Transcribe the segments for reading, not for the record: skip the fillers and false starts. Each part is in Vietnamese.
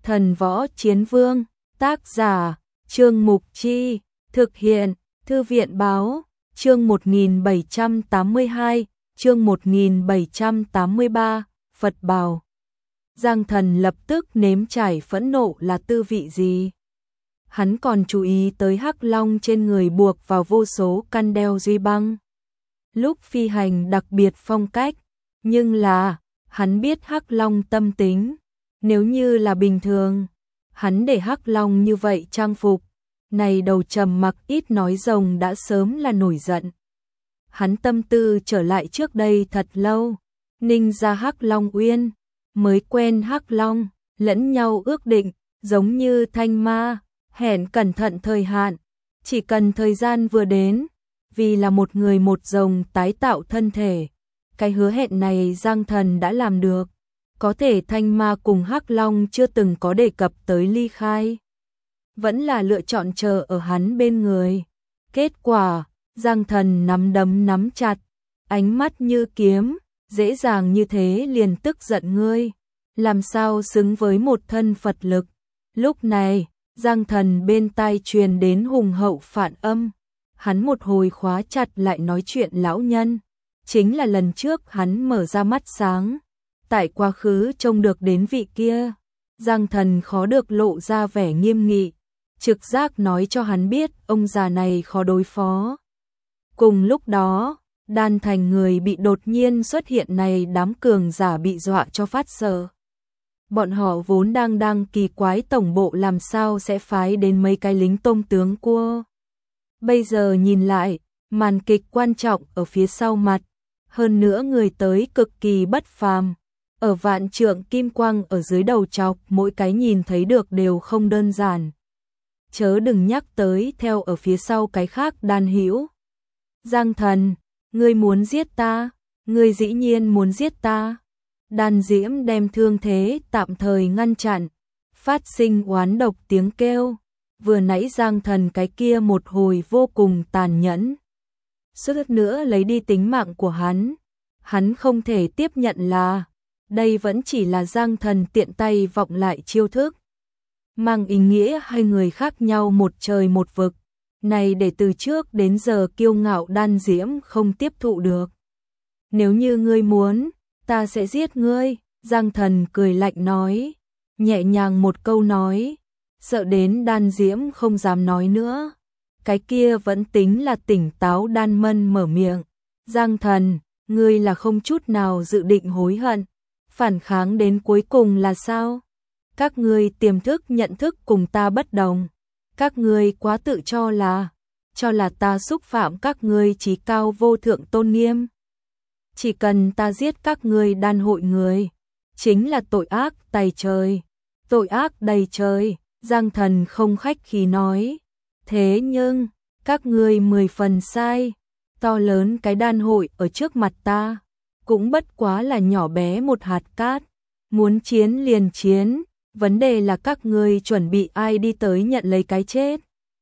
Thần Võ Chiến Vương, tác giả, Trương Mục Chi, thực hiện, Thư viện Báo, chương 1782, chương 1783, Phật Bào. Giang Thần lập tức nếm trải phẫn nộ là tư vị gì. Hắn còn chú ý tới hắc long trên người buộc vào vô số căn đeo duy băng. Lúc phi hành đặc biệt phong cách, nhưng là, hắn biết hắc long tâm tính. Nếu như là bình thường, hắn để hắc long như vậy trang phục, này đầu trầm mặc ít nói rồng đã sớm là nổi giận. Hắn tâm tư trở lại trước đây thật lâu, ninh ra hắc long uyên, mới quen hắc long, lẫn nhau ước định, giống như thanh ma, hẹn cẩn thận thời hạn, chỉ cần thời gian vừa đến, vì là một người một rồng tái tạo thân thể. Cái hứa hẹn này Giang Thần đã làm được, có thể thanh ma cùng hắc long chưa từng có đề cập tới ly khai. Vẫn là lựa chọn chờ ở hắn bên người. Kết quả, Giang Thần nắm đấm nắm chặt, ánh mắt như kiếm, dễ dàng như thế liền tức giận ngươi. Làm sao xứng với một thân Phật lực. Lúc này, Giang Thần bên tai truyền đến hùng hậu phản âm. Hắn một hồi khóa chặt lại nói chuyện lão nhân. Chính là lần trước hắn mở ra mắt sáng. Tại quá khứ trông được đến vị kia. Giang Thần khó được lộ ra vẻ nghiêm nghị. Trực giác nói cho hắn biết ông già này khó đối phó. Cùng lúc đó, Đan Thành người bị đột nhiên xuất hiện này đám cường giả bị dọa cho phát sợ. Bọn họ vốn đang kỳ quái tổng bộ làm sao sẽ phái đến mấy cái lính tôm tướng cua. Bây giờ nhìn lại, màn kịch quan trọng ở phía sau mặt. Hơn nữa người tới cực kỳ bất phàm. Ở vạn trượng kim quang ở dưới đầu chọc mỗi cái nhìn thấy được đều không đơn giản. Chớ đừng nhắc tới theo ở phía sau cái khác Đan Hữu. Giang Thần, ngươi muốn giết ta, ngươi dĩ nhiên muốn giết ta. Đan Diễm đem thương thế tạm thời ngăn chặn, phát sinh oán độc tiếng kêu. Vừa nãy Giang Thần cái kia một hồi vô cùng tàn nhẫn. Suýt nữa lấy đi tính mạng của hắn. Hắn không thể tiếp nhận là, đây vẫn chỉ là Giang Thần tiện tay vọng lại chiêu thức. Mang ý nghĩa hai người khác nhau một trời một vực. Này để từ trước đến giờ kiêu ngạo Đan Diễm không tiếp thụ được. Nếu như ngươi muốn, ta sẽ giết ngươi, Giang Thần cười lạnh nói, nhẹ nhàng một câu nói, sợ đến Đan Diễm không dám nói nữa. Cái kia vẫn tính là tỉnh táo Đan Mân mở miệng, Giang Thần, ngươi là không chút nào dự định hối hận, phản kháng đến cuối cùng là sao? Các ngươi tiềm thức nhận thức cùng ta bất đồng, các ngươi quá tự cho là ta xúc phạm các ngươi chí cao vô thượng tôn nghiêm. Chỉ cần ta giết các ngươi Đan hội người, chính là tội ác tày trời, tội ác đầy trời, Giang Thần không khách khí nói. Thế nhưng, các ngươi 10 phần sai, to lớn cái Đan hội ở trước mặt ta, cũng bất quá là nhỏ bé một hạt cát, muốn chiến liền chiến, vấn đề là các ngươi chuẩn bị ai đi tới nhận lấy cái chết.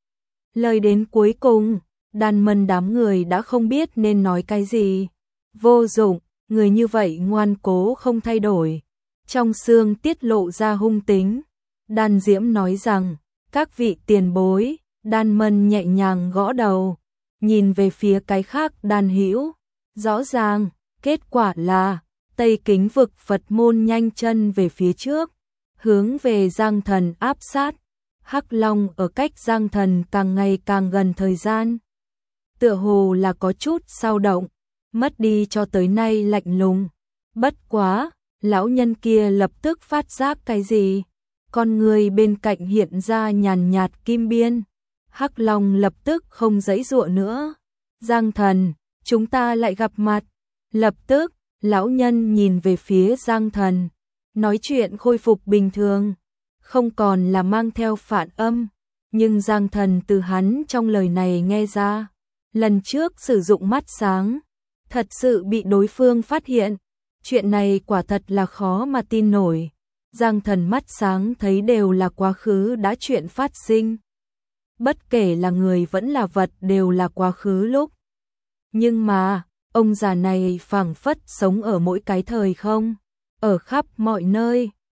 Lời đến cuối cùng, Đan Mân đám người đã không biết nên nói cái gì. Vô dụng, người như vậy ngoan cố không thay đổi. Trong xương tiết lộ ra hung tính. Đan Diễm nói rằng, các vị tiền bối, Đan Mân nhẹ nhàng gõ đầu, nhìn về phía cái khác Đan Hữu. Rõ ràng, kết quả là, Tây Kính vực Phật môn nhanh chân về phía trước, hướng về Giang Thần áp sát. Hắc Long ở cách Giang Thần càng ngày càng gần thời gian. Tựa hồ là có chút sao động, mất đi cho tới nay lạnh lùng. Bất quá, lão nhân kia lập tức phát giác cái gì? Con người bên cạnh hiện ra nhàn nhạt kim biên. Hắc Long lập tức không giãy giụa nữa. Giang Thần, chúng ta lại gặp mặt. Lập tức, lão nhân nhìn về phía Giang Thần, nói chuyện khôi phục bình thường, không còn là mang theo phản âm, nhưng Giang Thần từ hắn trong lời này nghe ra, lần trước sử dụng mắt sáng, thật sự bị đối phương phát hiện, chuyện này quả thật là khó mà tin nổi. Giang Thần mắt sáng thấy đều là quá khứ đã chuyện phát sinh. Bất kể là người vẫn là vật đều là quá khứ lúc. Nhưng mà, ông già này phảng phất sống ở mỗi cái thời không, ở khắp mọi nơi,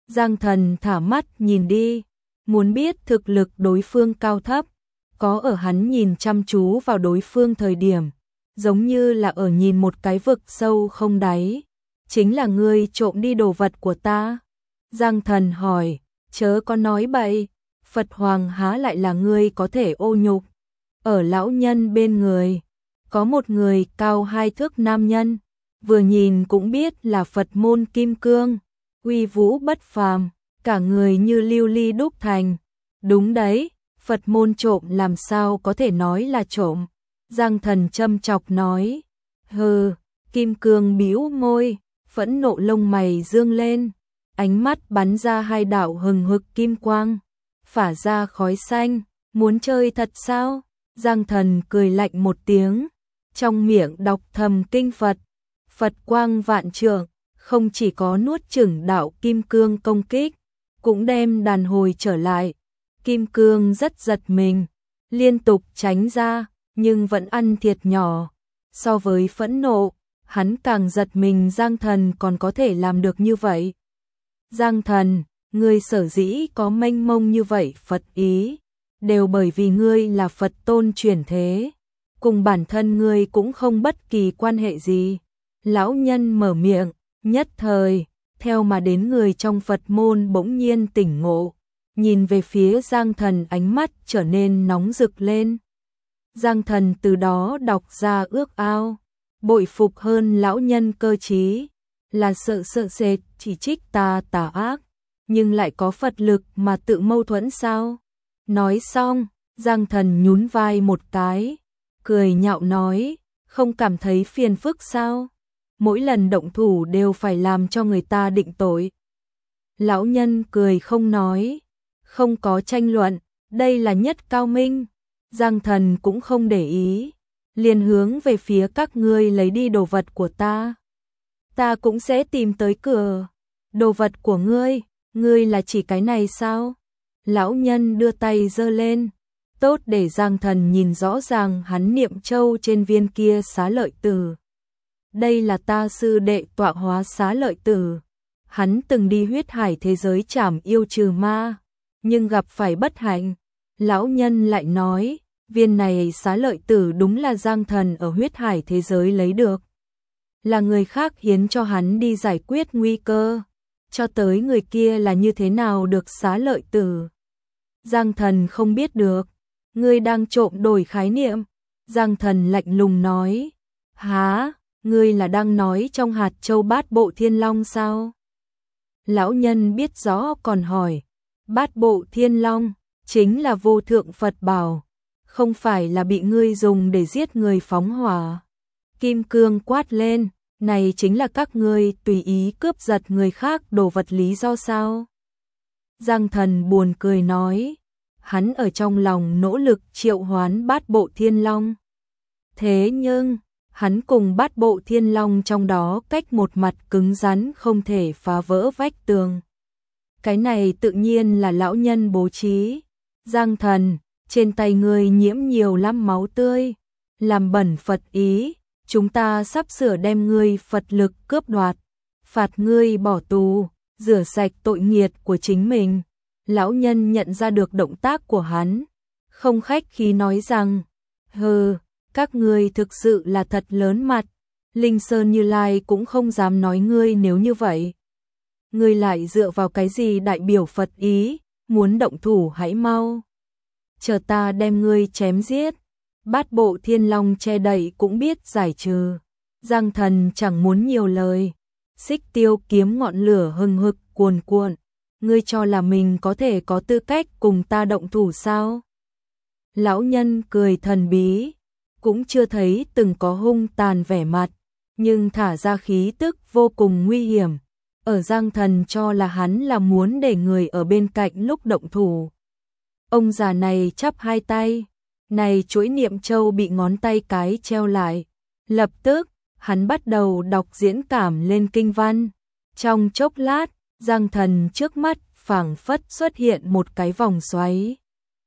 Giang Thần thả mắt nhìn đi, muốn biết thực lực đối phương cao thấp, có ở hắn nhìn chăm chú vào đối phương thời điểm, giống như là ở nhìn một cái vực sâu không đáy. Chính là ngươi trộm đi đồ vật của ta? Giang Thần hỏi, chớ có nói bậy, Phật Hoàng há lại là ngươi có thể ô nhục. Ở lão nhân bên người, có một người cao 2 thước nam nhân, vừa nhìn cũng biết là Phật môn kim cương, uy vũ bất phàm, cả người như lưu ly đúc thành. Đúng đấy, Phật môn trộm làm sao có thể nói là trộm. Giang Thần châm chọc nói, hừ, kim cương bĩu môi, phẫn nộ lông mày dương lên, ánh mắt bắn ra 2 đạo hừng hực kim quang, phả ra khói xanh, muốn chơi thật sao? Giang Thần cười lạnh một tiếng, trong miệng đọc thầm kinh Phật, Phật quang vạn trượng, không chỉ có nuốt chửng đạo kim cương công kích, cũng đem đàn hồi trở lại. Kim cương rất giật mình, liên tục tránh ra, nhưng vẫn ăn thiệt nhỏ. So với phẫn nộ, hắn càng giật mình Giang Thần còn có thể làm được như vậy. Giang Thần, ngươi sở dĩ có mênh mông như vậy Phật ý, đều bởi vì ngươi là Phật tôn chuyển thế, cùng bản thân ngươi cũng không bất kỳ quan hệ gì. Lão nhân mở miệng, nhất thời, theo mà đến người trong Phật môn bỗng nhiên tỉnh ngộ, nhìn về phía Giang Thần ánh mắt trở nên nóng rực lên. Giang Thần từ đó đọc ra ước ao, bội phục hơn lão nhân cơ trí, là sợ sệt chỉ trích ta tà ác, nhưng lại có Phật lực mà tự mâu thuẫn sao? Nói xong, Giang Thần nhún vai một cái, cười nhạo nói, không cảm thấy phiền phức sao? Mỗi lần động thủ đều phải làm cho người ta định tội. Lão nhân cười không nói, không có tranh luận, đây là nhất cao minh. Giang Thần cũng không để ý, liền hướng về phía các ngươi lấy đi đồ vật của ta. Ta cũng sẽ tìm tới cửa. Đồ vật của ngươi là chỉ cái này sao? Lão nhân đưa tay giơ lên, tốt để Giang Thần nhìn rõ ràng hắn niệm châu trên viên kia xá lợi tử. Đây là ta sư đệ tọa hóa xá lợi tử. Hắn từng đi huyết hải thế giới trảm yêu trừ ma, nhưng gặp phải bất hạnh. Lão nhân lại nói, viên này xá lợi tử đúng là Giang Thần ở huyết hải thế giới lấy được. Là người khác hiến cho hắn đi giải quyết nguy cơ. Cho tới người kia là như thế nào được xá lợi tử? Giang Thần không biết được. Ngươi đang trộm đổi khái niệm. Giang Thần lạnh lùng nói. Hả? Ngươi là đang nói trong hạt châu bát bộ thiên long sao? Lão nhân biết rõ còn hỏi. Bát bộ thiên long chính là vô thượng Phật bảo, không phải là bị ngươi dùng để giết người phóng hỏa. Kim cương quát lên, này chính là các ngươi tùy ý cướp giật người khác đồ vật lý do sao? Giang Thần buồn cười nói, hắn ở trong lòng nỗ lực triệu hoán bát bộ thiên long. Thế nhưng, hắn cùng bát bộ thiên long trong đó cách một mặt cứng rắn không thể phá vỡ vách tường. Cái này tự nhiên là lão nhân bố trí. Giang Thần, trên tay ngươi nhiễm nhiều lắm máu tươi, làm bẩn Phật ý, chúng ta sắp sửa đem ngươi Phật lực cướp đoạt, phạt ngươi bỏ tù, rửa sạch tội nghiệt của chính mình. Lão nhân nhận ra được động tác của hắn, không khách khí nói rằng, hừ, các ngươi thực sự là thật lớn mặt, Linh Sơn Như Lai cũng không dám nói ngươi nếu như vậy. Ngươi lại dựa vào cái gì đại biểu Phật ý, muốn động thủ hãy mau. Chờ ta đem ngươi chém giết. Bát bộ thiên long che đậy cũng biết giải trừ. Giang Thần chẳng muốn nhiều lời. Xích tiêu kiếm ngọn lửa hừng hực cuồn cuộn. Ngươi cho là mình có thể có tư cách cùng ta động thủ sao? Lão nhân cười thần bí. Cũng chưa thấy từng có hung tàn vẻ mặt. Nhưng thả ra khí tức vô cùng nguy hiểm. Ở Giang Thần cho là hắn là muốn để người ở bên cạnh lúc động thủ. Ông già này chắp hai tay, này chuỗi niệm châu bị ngón tay cái treo lại. Lập tức, hắn bắt đầu đọc diễn cảm lên kinh văn. Trong chốc lát, Giang Thần trước mắt phảng phất xuất hiện một cái vòng xoáy.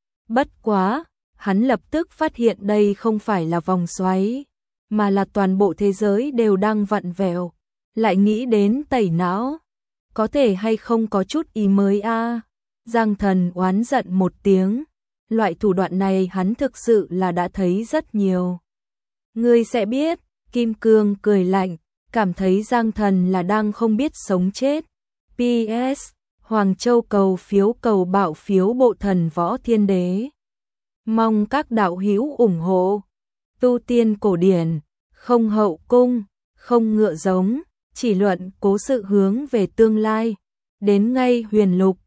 Bất quá, hắn lập tức phát hiện đây không phải là vòng xoáy, mà là toàn bộ thế giới đều đang vặn vẹo. Lại nghĩ đến tẩy não. có thể hay không có chút ý mới a? Giang Thần oán giận một tiếng, loại thủ đoạn này hắn thực sự là đã thấy rất nhiều. Ngươi sẽ biết, Kim Cương cười lạnh, cảm thấy Giang Thần là đang không biết sống chết. PS, Hoàng Châu cầu bạo phiếu bộ thần võ thiên đế. Mong các đạo hữu ủng hộ. Tu tiên cổ điển, không hậu cung, không ngựa giống, chỉ luận cố sự hướng về tương lai. Đến ngay huyền lục,